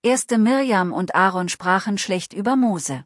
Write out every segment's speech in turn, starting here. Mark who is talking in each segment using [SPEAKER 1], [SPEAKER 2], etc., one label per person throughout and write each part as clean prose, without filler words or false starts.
[SPEAKER 1] Erste Mirjam und Aaron sprachen schlecht über Mose.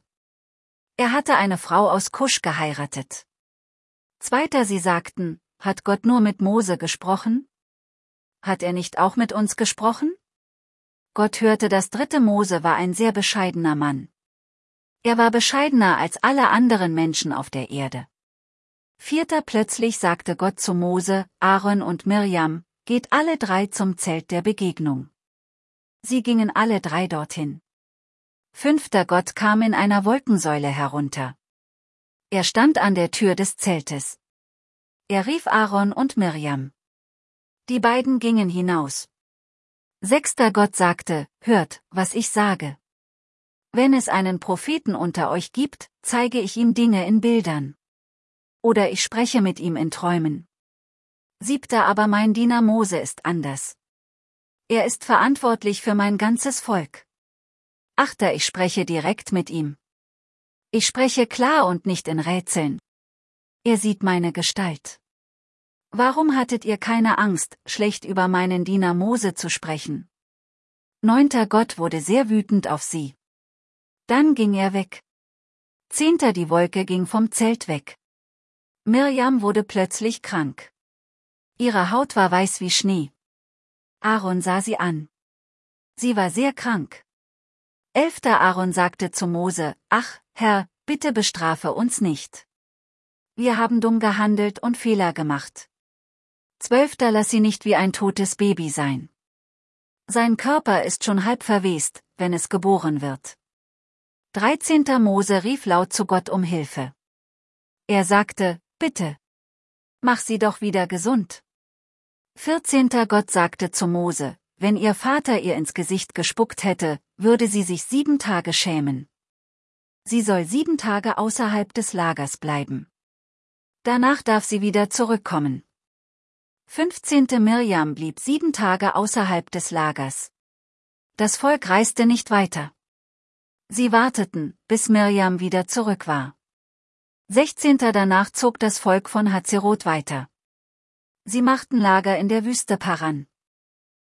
[SPEAKER 1] Er hatte eine Frau aus Kusch geheiratet. Zweiter, sie sagten, hat Gott nur mit Mose gesprochen? Hat er nicht auch mit uns gesprochen? Gott hörte, das dritte Mose war ein sehr bescheidener Mann. Er war bescheidener als alle anderen Menschen auf der Erde. Vierter, plötzlich sagte Gott zu Mose, Aaron und Mirjam, geht alle drei zum Zelt der Begegnung. Sie gingen alle drei dorthin. Fünfter, Gott kam in einer Wolkensäule herunter. Er stand an der Tür des Zeltes. Er rief Aaron und Mirjam. Die beiden gingen hinaus. Sechster, Gott sagte, hört, was ich sage. Wenn es einen Propheten unter euch gibt, zeige ich ihm Dinge in Bildern. Oder ich spreche mit ihm in Träumen. Siebter, aber mein Diener Mose ist anders. Er ist verantwortlich für mein ganzes Volk. Achter, ich spreche direkt mit ihm. Ich spreche klar und nicht in Rätseln. Er sieht meine Gestalt. Warum hattet ihr keine Angst, schlecht über meinen Diener Mose zu sprechen? Neunter, Gott wurde sehr wütend auf sie. Dann ging er weg. Zehnter, die Wolke ging vom Zelt weg. Mirjam wurde plötzlich krank. Ihre Haut war weiß wie Schnee. Aaron sah sie an. Sie war sehr krank. Elfter, Aaron sagte zu Mose, ach, Herr, bitte bestrafe uns nicht. Wir haben dumm gehandelt und Fehler gemacht. Zwölfter, lass sie nicht wie ein totes Baby sein. Sein Körper ist schon halb verwest, wenn es geboren wird. 13. Mose rief laut zu Gott um Hilfe. Er sagte, bitte. Mach sie doch wieder gesund. 14. Gott sagte zu Mose, wenn ihr Vater ihr ins Gesicht gespuckt hätte, würde sie sich 7 Tage schämen. Sie soll 7 Tage außerhalb des Lagers bleiben. Danach darf sie wieder zurückkommen. 15. Mirjam blieb 7 Tage außerhalb des Lagers. Das Volk reiste nicht weiter. Sie warteten, bis Mirjam wieder zurück war. 16. Danach zog das Volk von Hazeroth weiter. Sie machten Lager in der Wüste Paran.